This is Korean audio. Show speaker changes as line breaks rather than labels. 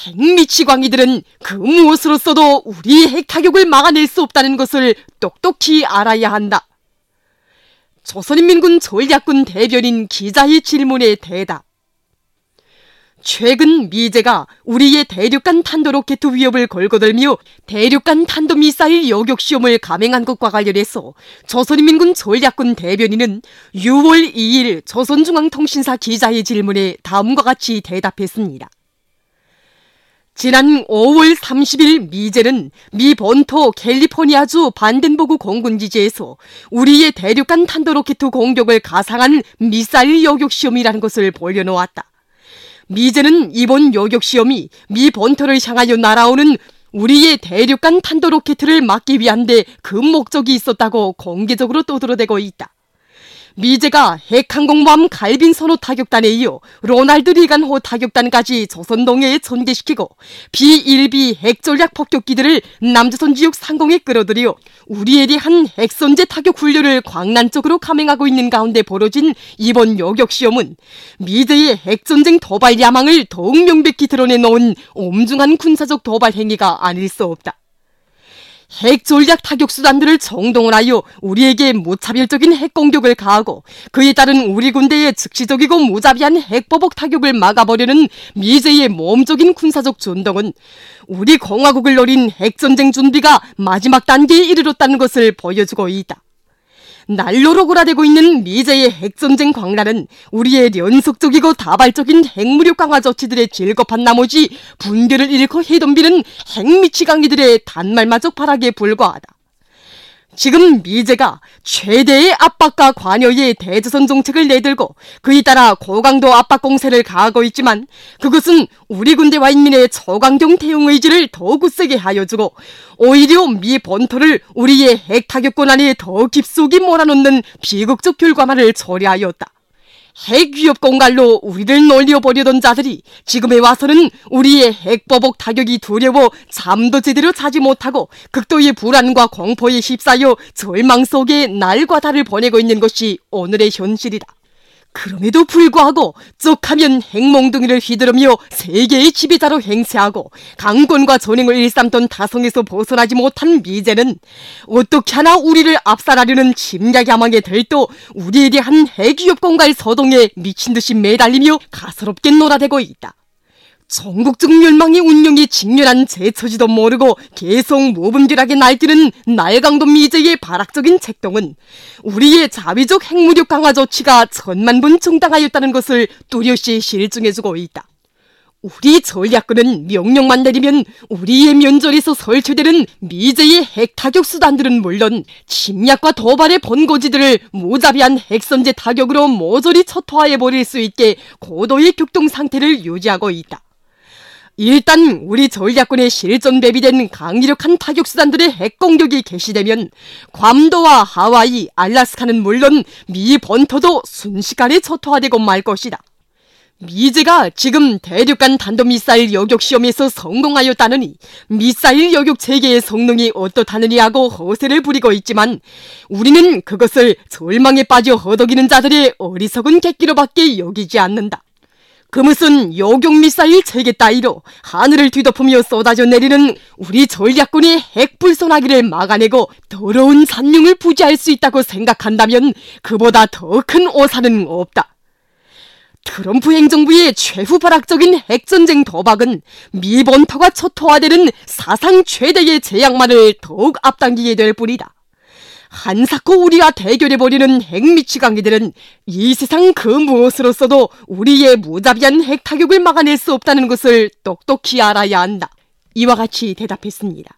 핵미치광이들은 그 무엇으로써도 우리의 핵타격을 막아낼 수 없다는 것을 똑똑히 알아야 한다. 조선인민군 전략군 대변인 기자의 질문에 대답. 최근 미제가 우리의 대륙간 탄도로켓 위협을 걸거들며 대륙간 탄도미사일 요격시험을 감행한 것과 관련해서 조선인민군 전략군 대변인은 6월 2일 조선중앙통신사 기자의 질문에 다음과 같이 대답했습니다. 지난 5월 30일 미제는 미 본토 캘리포니아주 반덴버그 공군기지에서 우리의 대륙간 탄도로켓 공격을 가상한 미사일 요격시험이라는 것을 벌여놓았다. 미제는 이번 요격시험이 미 본토를 향하여 날아오는 우리의 대륙간 탄도로켓을 막기 위한 데 그 목적이 있었다고 공개적으로 떠들어대고 있다. 미제가 핵항공모함 갈빈 선호 타격단에 이어 로널드 리간호 타격단까지 조선동해에 전개시키고 B-1B 핵전략 폭격기들을 남조선 지역 상공에 끌어들여 우리에 대한 핵선제 타격 훈련을 광란적으로 감행하고 있는 가운데 벌어진 이번 요격시험은 미제의 핵전쟁 도발 야망을 더욱 명백히 드러내놓은 엄중한 군사적 도발 행위가 아닐 수 없다. 핵전략 타격 수단들을 정동을 하여 우리에게 무차별적인 핵공격을 가하고 그에 따른 우리 군대의 즉시적이고 무자비한 핵보복 타격을 막아버리는 미제의 모험적인 군사적 전동은 우리 공화국을 노린 핵전쟁 준비가 마지막 단계에 이르렀다는 것을 보여주고 있다. 날로 로그라되고 있는 미제의 핵전쟁 광란은 우리의 연속적이고 다발적인 핵무력 강화 조치들의 질겁한 나머지 분별을 잃고 해덤비는 핵미치광이들의 단말마적 발악에 불과하다. 지금 미제가 최대의 압박과 관여의 대조선 정책을 내들고 그에 따라 고강도 압박 공세를 가하고 있지만 그것은 우리 군대와 인민의 초강경 대응 의지를 더 굳세게 하여주고 오히려 미 본토를 우리의 핵타격권 안에 더 깊숙이 몰아넣는 비극적 결과만을 초래하였다. 핵위협 공갈로 우리를 놀려버리던 자들이 지금에 와서는 우리의 핵보복 타격이 두려워 잠도 제대로 자지 못하고 극도의 불안과 공포에 휩싸여 절망 속에 날과 달을 보내고 있는 것이 오늘의 현실이다. 그럼에도 불구하고 쩍하면 핵몽둥이를 휘두르며 세계의 지배자로 행세하고 강권과 전횡을 일삼던 다성에서 벗어나지 못한 미제는 어떻게 하나 우리를 압살하려는 침략 야망에 들떠 우리에 대한 핵위협 공갈 서동에 미친듯이 매달리며 가소롭게 놀아대고 있다. 전국적 멸망의 운명에 직면한 제처지도 모르고 계속 무분별하게 날뛰는 날강도 미제의 발악적인 책동은 우리의 자위적 핵무력 강화 조치가 천만분 중당하였다는 것을 뚜렷이 실증해주고 있다. 우리 전략군은 명령만 내리면 우리의 면전에서 설치되는 미제의 핵타격 수단들은 물론 침략과 도발의 본고지들을 무자비한 핵선제 타격으로 모조리 초토화해버릴 수 있게 고도의 격동 상태를 유지하고 있다. 일단 우리 전략군의 실전 배비된 강력한 타격수단들의 핵공격이 개시되면 괌도와 하와이, 알라스카는 물론 미 본토도 순식간에 초토화되고 말 것이다. 미제가 지금 대륙간 탄도미사일 요격시험에서 성공하였다느니 미사일 요격 체계의 성능이 어떻다느니 하고 허세를 부리고 있지만 우리는 그것을 절망에 빠져 허덕이는 자들의 어리석은 객기로밖에 여기지 않는다. 그 무슨 요격미사일 체계 따위로 하늘을 뒤덮으며 쏟아져 내리는 우리 전략군의 핵불손하기를 막아내고 더러운 산흉을 부지할 수 있다고 생각한다면 그보다 더 큰 오산은 없다. 트럼프 행정부의 최후 발악적인 핵전쟁 도박은 미 본토가 초토화되는 사상 최대의 재앙만을 더욱 앞당기게 될 뿐이다. 한사코 우리와 대결해버리는 핵미치광이들은 이 세상 그 무엇으로서도 우리의 무자비한 핵타격을 막아낼 수 없다는 것을 똑똑히 알아야 한다. 이와 같이 대답했습니다.